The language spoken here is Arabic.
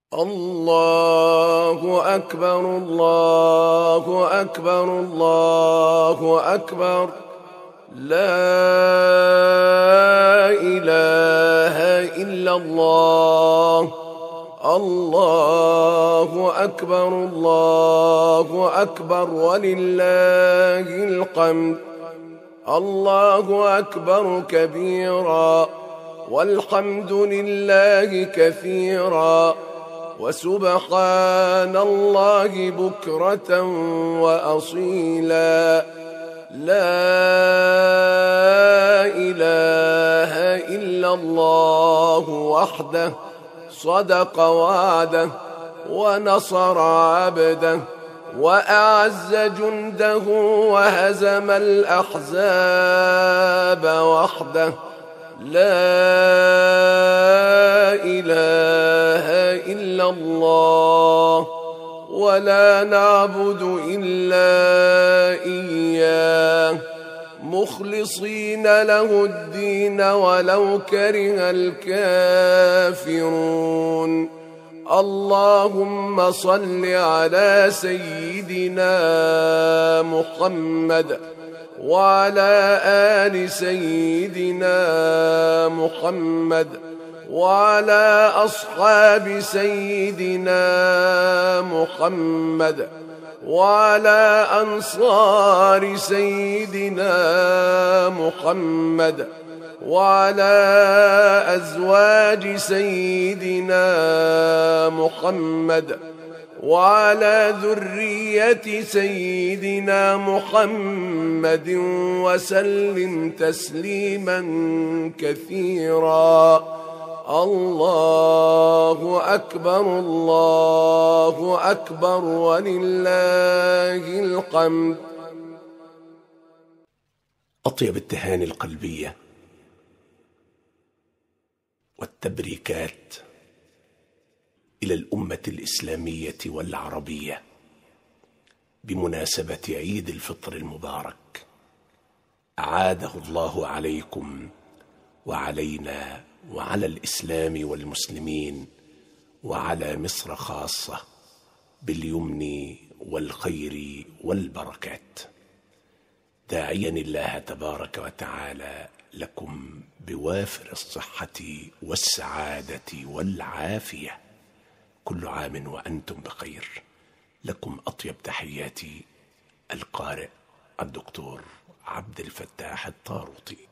الله أكبر الله أكبر الله أكبر. لا إله إلا الله. الله أكبر الله أكبر ولله الحمد. الله أكبر كبيرا والحمد لله كثيرا وسبحان الله بكرة وأصيلا. لا إله إلا الله وحده صدق وعده ونصر عبده وأعز جنده وهزم الأحزاب وحده. لا إله إلا الله ولا نعبد إلا إياه مخلصين له الدين ولو كره الكافرون. اللهم صل على سيدنا محمد وعلى آل سيدنا محمد وعلى أصحاب سيدنا محمد وعلى أنصار سيدنا محمد وعلى أزواج سيدنا محمد وعلى ذرية سيدنا محمد وسلم تسليما كثيرا. الله أكبر الله أكبر ولله الحمد. أطيب التهاني القلبية والتبريكات إلى الأمة الإسلامية والعربية بمناسبة عيد الفطر المبارك. أعاده الله عليكم وعلينا وعلى الإسلام والمسلمين وعلى مصر خاصة باليمن والخير والبركات، داعيا الله تبارك وتعالى لكم بوافر الصحة والسعادة والعافية. كل عام وأنتم بخير. لكم أطيب تحياتي القارئ الدكتور عبد الفتاح الطاروطي.